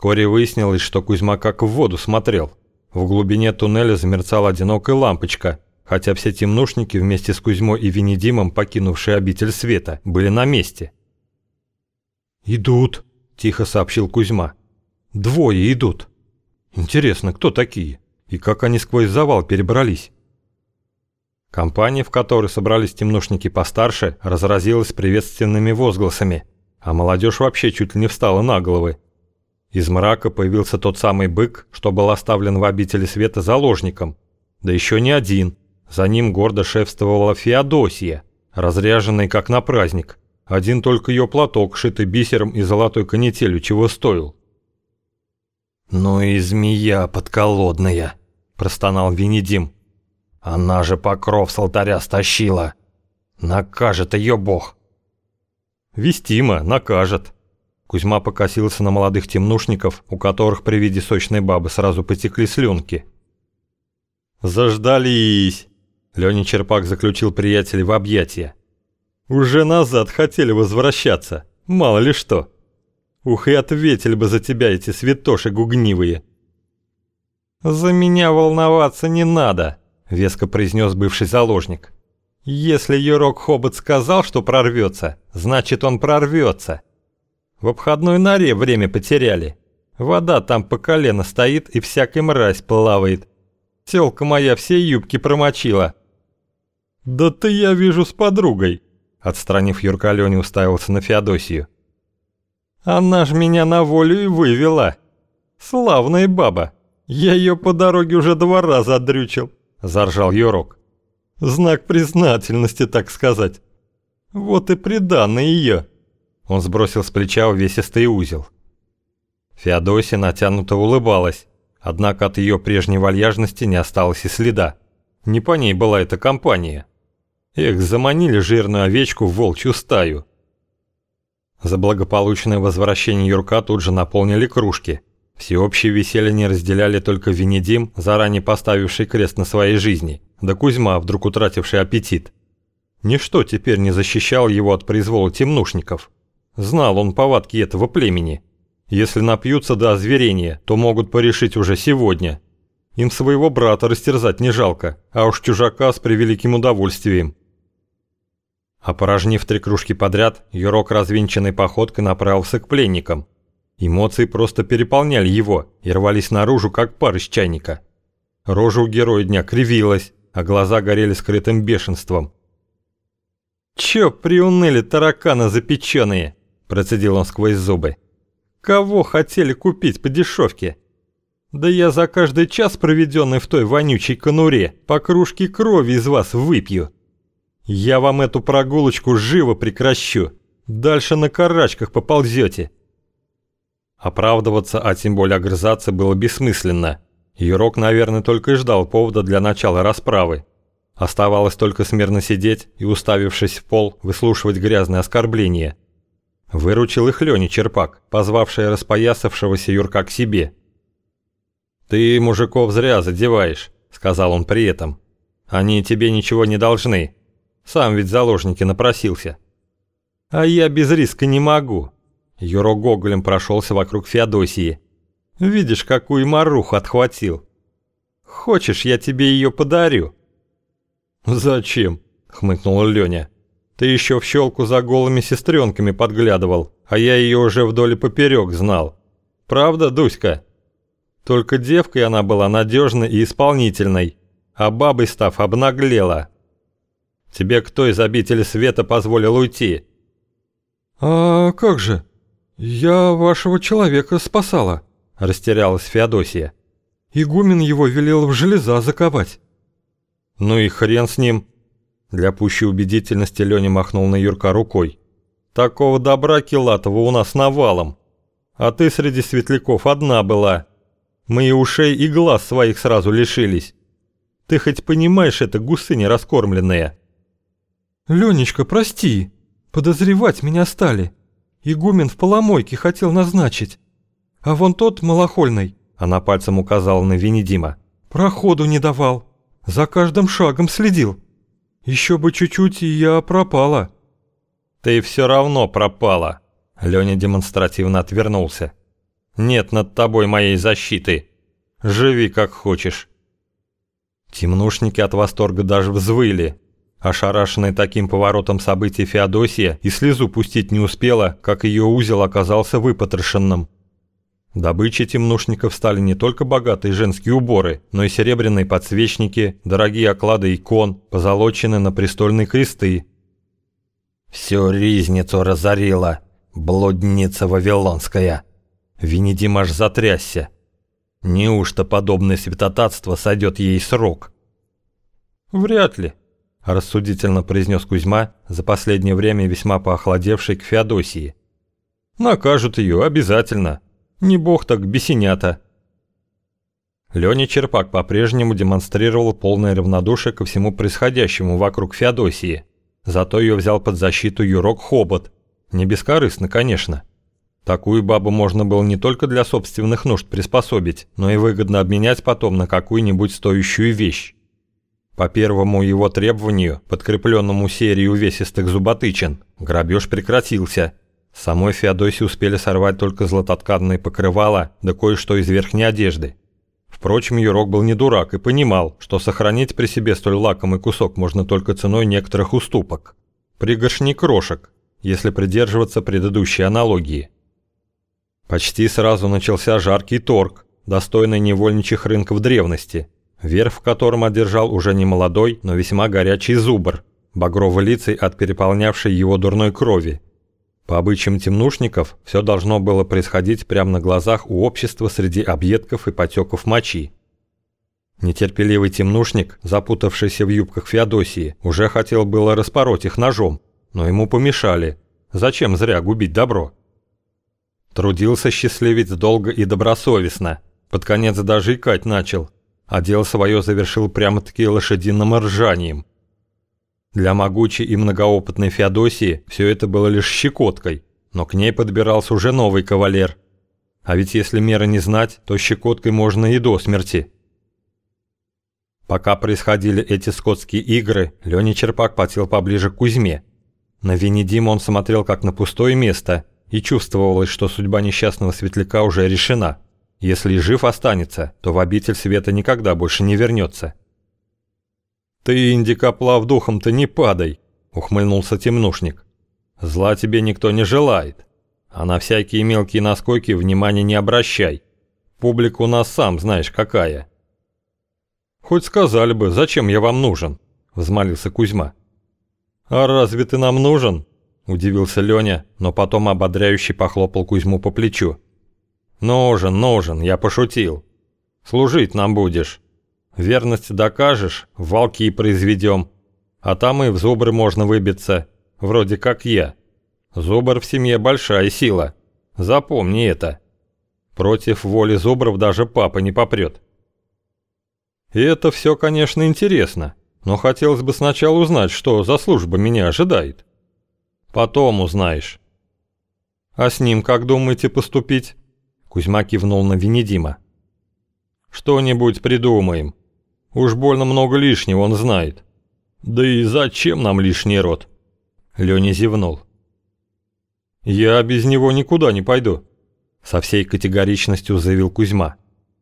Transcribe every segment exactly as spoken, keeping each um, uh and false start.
Вскоре выяснилось, что Кузьма как в воду смотрел. В глубине туннеля замерцала одинокая лампочка, хотя все темнушники вместе с Кузьмой и Венедимом, покинувшие обитель света, были на месте. «Идут», – тихо сообщил Кузьма. «Двое идут. Интересно, кто такие? И как они сквозь завал перебрались?» Компания, в которой собрались темнушники постарше, разразилась приветственными возгласами, а молодежь вообще чуть ли не встала на головы. Из мрака появился тот самый бык, что был оставлен в обители света заложником. Да еще не один. За ним гордо шефствовала Феодосия, разряженная как на праздник. Один только ее платок, шитый бисером и золотой канителью, чего стоил. «Ну и змея подколодная», – простонал Венедим. «Она же покров с алтаря стащила. Накажет ее Бог». «Вестимо, накажет». Кузьма покосился на молодых темнушников, у которых при виде сочной бабы сразу потекли слюнки. «Заждались!» Леня Черпак заключил приятелей в объятия. «Уже назад хотели возвращаться, мало ли что. Ух, и ответили бы за тебя эти святоши гугнивые». «За меня волноваться не надо», — веско произнес бывший заложник. «Если Юрок Хобот сказал, что прорвется, значит он прорвется. В обходной норе время потеряли. Вода там по колено стоит и всякая мразь плавает. Тёлка моя все юбки промочила». «Да ты, я вижу, с подругой», — отстранив Юрка, Леня уставился на Феодосию. «Она ж меня на волю и вывела. Славная баба. Я ее по дороге уже два раза отдрючил», — заржал Юрок. «Знак признательности, так сказать. Вот и приданное ее». Он сбросил с плеча увесистый узел. Феодосия натянуто улыбалась, однако от ее прежней вальяжности не осталось и следа. Не по ней была эта компания. Эх, заманили жирную овечку в волчью стаю. За благополучное возвращение Юрка тут же наполнили кружки. Всеобщее веселье не разделяли только Венедим, заранее поставивший крест на своей жизни, да Кузьма, вдруг утративший аппетит. Ничто теперь не защищало его от произвола темнушников. Знал он повадки этого племени. Если напьются до озверения, то могут порешить уже сегодня. Им своего брата растерзать не жалко, а уж чужака с превеликим удовольствием. Опорожнив три кружки подряд, Юрок развинченной походкой направился к пленникам. Эмоции просто переполняли его и рвались наружу, как пар из чайника. Рожа у героя дня кривилась, а глаза горели скрытым бешенством. «Чё приуныли тараканы запечённые?» – процедил он сквозь зубы. «Кого хотели купить по дешевке? Да я за каждый час, проведенный в той вонючей конуре, по кружке крови из вас выпью. Я вам эту прогулочку живо прекращу. Дальше на карачках поползете». Оправдываться, а тем более огрызаться, было бессмысленно. Юрок, наверное, только и ждал повода для начала расправы. Оставалось только смирно сидеть и, уставившись в пол, выслушивать грязные оскорбления. Выручил их Леня Черпак, позвавший распоясавшегося Юрка к себе. «Ты мужиков зря задеваешь», — сказал он при этом. «Они тебе ничего не должны. Сам ведь заложники напросился». «А я без риска не могу». Юрок гоголем прошелся вокруг Феодосии. «Видишь, какую маруху отхватил. Хочешь, я тебе ее подарю?» «Зачем?» — хмыкнул Леня. «Ты еще в щелку за голыми сестренками подглядывал, а я ее уже вдоль и поперек знал. Правда, Дуська? Только девкой она была надежной и исполнительной, а бабой став обнаглела. Тебе кто из обители света позволил уйти?» «А как же? Я вашего человека спасала», — растерялась Феодосия. «Игумен его велел в железа заковать». «Ну и хрен с ним». Для пущей убедительности Леня махнул на Юрка рукой. «Такого добра Килатова у нас навалом. А ты среди светляков одна была. Мы и ушей, и глаз своих сразу лишились. Ты хоть понимаешь это, гусыня раскормленная?» «Ленечка, прости. Подозревать меня стали. Игумен в поломойке хотел назначить. А вон тот малохольный», — она пальцем указала на Венедима, — «проходу не давал. За каждым шагом следил. Еще бы чуть-чуть, и я пропала». «Ты все равно пропала», — Леня демонстративно отвернулся. Нет над тобой моей защиты. Живи как хочешь». Темнушники от восторга даже взвыли. Ошарашенная таким поворотом событий Феодосия и слезу пустить не успела, как ее узел оказался выпотрошенным. Добычей темнушников стали не только богатые женские уборы, но и серебряные подсвечники, дорогие оклады икон, позолоченные на престольные кресты. «Всю ризницу разорила, блудница вавилонская!» Венедим аж затрясся. Неужто подобное святотатство сойдет ей с рук? «Вряд ли», – рассудительно произнес Кузьма, за последнее время весьма поохладевший к Феодосии. «Накажут ее обязательно. Не бог так бесенята». Леня Черпак по-прежнему демонстрировал полное равнодушие ко всему происходящему вокруг Феодосии. Зато ее взял под защиту Юрок Хобот. Не бескорыстно, конечно. Такую бабу можно было не только для собственных нужд приспособить, но и выгодно обменять потом на какую-нибудь стоящую вещь. По первому его требованию, подкрепленному серией увесистых зуботычин, грабеж прекратился. Самой Феодосии успели сорвать только златотканные покрывала, да кое-что из верхней одежды. Впрочем, Юрок был не дурак и понимал, что сохранить при себе столь лакомый кусок можно только ценой некоторых уступок. Пригоршни крошек, если придерживаться предыдущей аналогии. Почти сразу начался жаркий торг, достойный невольничьих рынков древности, верх в котором одержал уже не молодой, но весьма горячий зубр, багрово-лицей от переполнявшей его дурной крови. По обычаям темнушников, все должно было происходить прямо на глазах у общества среди объедков и потеков мочи. Нетерпеливый темнушник, запутавшийся в юбках Феодосии, уже хотел было распороть их ножом, но ему помешали. Зачем зря губить добро? Трудился счастливец долго и добросовестно, под конец даже икать начал, а дело свое завершил прямо-таки лошадиным ржанием. Для могучей и многоопытной Феодосии все это было лишь щекоткой, но к ней подбирался уже новый кавалер. А ведь если меры не знать, то щекоткой можно и до смерти. Пока происходили эти скотские игры, Леня Черпак подсел поближе к Кузьме. На Венедима он смотрел как на пустое место, и чувствовалось, что судьба несчастного светляка уже решена. Если и жив останется, то в обитель света никогда больше не вернется. «Ты, индикоплав, духом-то не падай», — ухмыльнулся темнушник. «Зла тебе никто не желает, а на всякие мелкие наскоки внимания не обращай. Публика у нас сам знаешь какая». «Хоть сказали бы, зачем я вам нужен?» — взмолился Кузьма. «А разве ты нам нужен?» — удивился Леня, но потом ободряюще похлопал Кузьму по плечу. «Нужен, нужен, я пошутил. Служить нам будешь. Верность докажешь, волки произведем. А там и в зубры можно выбиться, вроде как я. Зубр в семье большая сила. Запомни это. Против воли зубров даже папа не попрет». «И это все, конечно, интересно, но хотелось бы сначала узнать, что за служба меня ожидает». «Потом узнаешь». «А с ним как думаете поступить?» Кузьма кивнул на Венедима. «Что-нибудь придумаем. Уж больно много лишнего он знает. Да и зачем нам лишний род?» Леня зевнул. «Я без него никуда не пойду», — со всей категоричностью заявил Кузьма.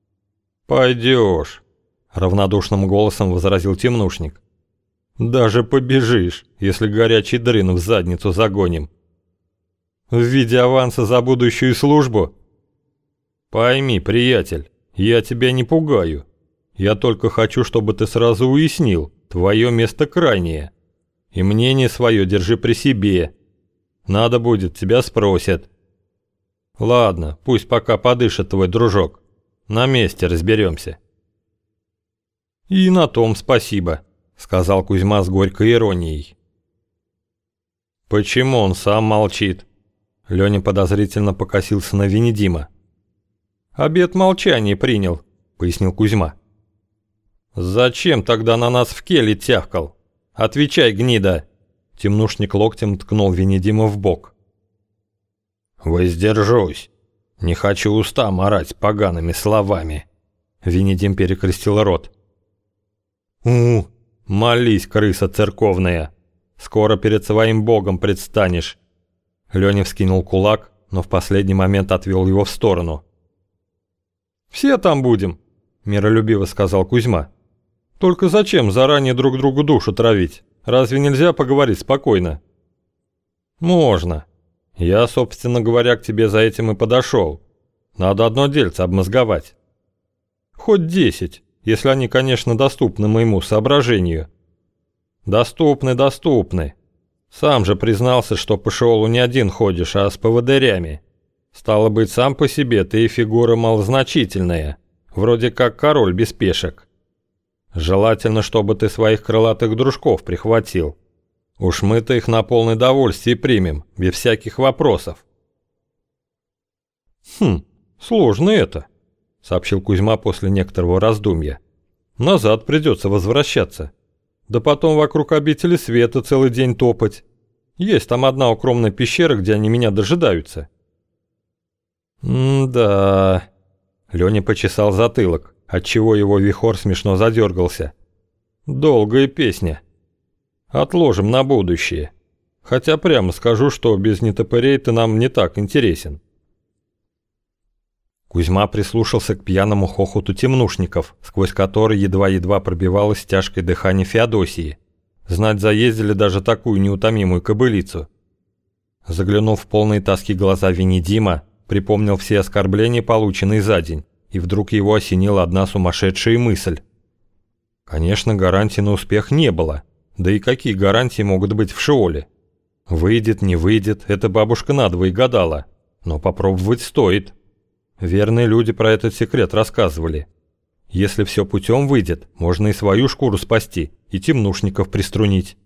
«Пойдешь», — равнодушным голосом возразил темнушник. «Даже побежишь, если горячий дрын в задницу загоним. В виде аванса за будущую службу? Пойми, приятель, я тебя не пугаю. Я только хочу, чтобы ты сразу уяснил, твое место крайнее. И мнение свое держи при себе. Надо будет, тебя спросят. Ладно, пусть пока подышит твой дружок. На месте разберемся». «И на том спасибо», — сказал Кузьма с горькой иронией. «Почему он сам молчит?» Леня подозрительно покосился на Венедима. «Обет молчания принял», — пояснил Кузьма. «Зачем тогда на нас в келе тявкал? Отвечай, гнида!» Темнушник локтем ткнул Венедима в бок. «Воздержусь. Не хочу уста марать погаными словами». Венедим перекрестил рот. «У, молись, крыса церковная. Скоро перед своим богом предстанешь». Леня вскинул кулак, но в последний момент отвел его в сторону. «Все там будем», – миролюбиво сказал Кузьма. «Только зачем заранее друг другу душу травить? Разве нельзя поговорить спокойно?» «Можно. Я, собственно говоря, к тебе за этим и подошел. Надо одно дельце обмозговать. Хоть десять, если они, конечно, доступны моему соображению». «Доступны, доступны. Сам же признался, что по Шиолу не один ходишь, а с поводырями. Стало быть, сам по себе ты и фигура малозначительная, вроде как король без пешек. Желательно, чтобы ты своих крылатых дружков прихватил. Уж мы-то их на полное довольствие примем, без всяких вопросов». «Хм, сложно это», — сообщил Кузьма после некоторого раздумья. «Назад придется возвращаться. Да потом вокруг обители света целый день топать. Есть там одна укромная пещера, где они меня дожидаются». «М-да...» Леня почесал затылок, отчего его вихор смешно задергался. «Долгая песня. Отложим на будущее. Хотя прямо скажу, что без нетопырей ты нам не так интересен». Кузьма прислушался к пьяному хохоту темнушников, сквозь который едва-едва пробивалось тяжкое дыхание Феодосии. Знать, заездили даже такую неутомимую кобылицу. Заглянул в полные тоски глаза Венедима, припомнил все оскорбления, полученные за день, и вдруг его осенила одна сумасшедшая мысль. Конечно, гарантий на успех не было, да и какие гарантии могут быть в Шиоле? Выйдет, не выйдет, это бабушка надвое гадала, но попробовать стоит. Верные люди про этот секрет рассказывали. Если все путем выйдет, можно и свою шкуру спасти, и темнушников приструнить.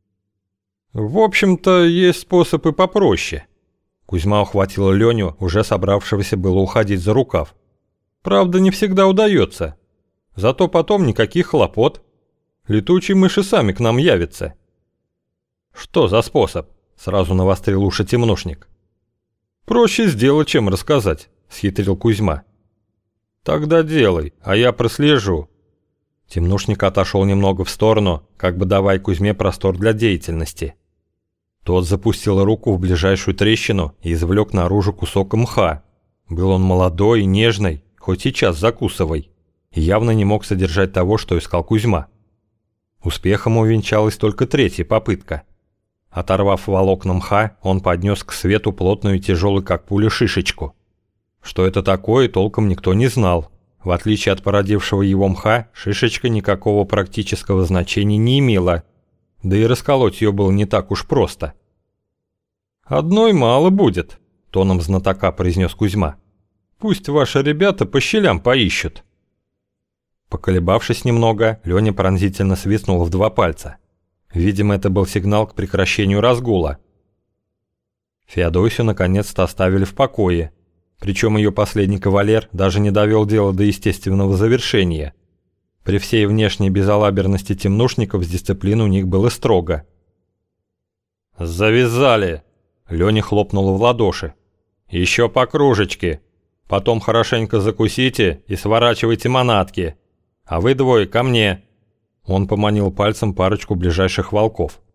В общем-то, есть способ и попроще. Кузьма ухватил Леню, уже собравшегося было уходить за рукав. Правда, не всегда удается. Зато потом никаких хлопот. Летучие мыши сами к нам явятся. Что за способ? Сразу навострил уши темнушник. Проще сделать, чем рассказать, схитрил Кузьма. Тогда делай, а я прослежу. Темнушник отошел немного в сторону, как бы давая Кузьме простор для деятельности. Тот запустил руку в ближайшую трещину и извлек наружу кусок мха. Был он молодой и нежный, хоть сейчас закусывай, и явно не мог содержать того, что искал Кузьма. Успехом увенчалась только третья попытка. Оторвав волокна мха, он поднес к свету плотную и тяжелую, как пуля, шишечку. Что это такое, толком никто не знал. В отличие от породившего его мха, шишечка никакого практического значения не имела, да и расколоть ее было не так уж просто. «Одной мало будет», — тоном знатока произнес Кузьма. «Пусть ваши ребята по щелям поищут». Поколебавшись немного, Леня пронзительно свистнул в два пальца. Видимо, это был сигнал к прекращению разгула. Феодосию наконец-то оставили в покое, причем ее последний кавалер даже не довел дело до естественного завершения. При всей внешней безалаберности темнушников с дисциплиной у них было строго. «Завязали!» — Леня хлопнул в ладоши. «Еще по кружечке. Потом хорошенько закусите и сворачивайте манатки. А вы двое ко мне!» Он поманил пальцем парочку ближайших волков.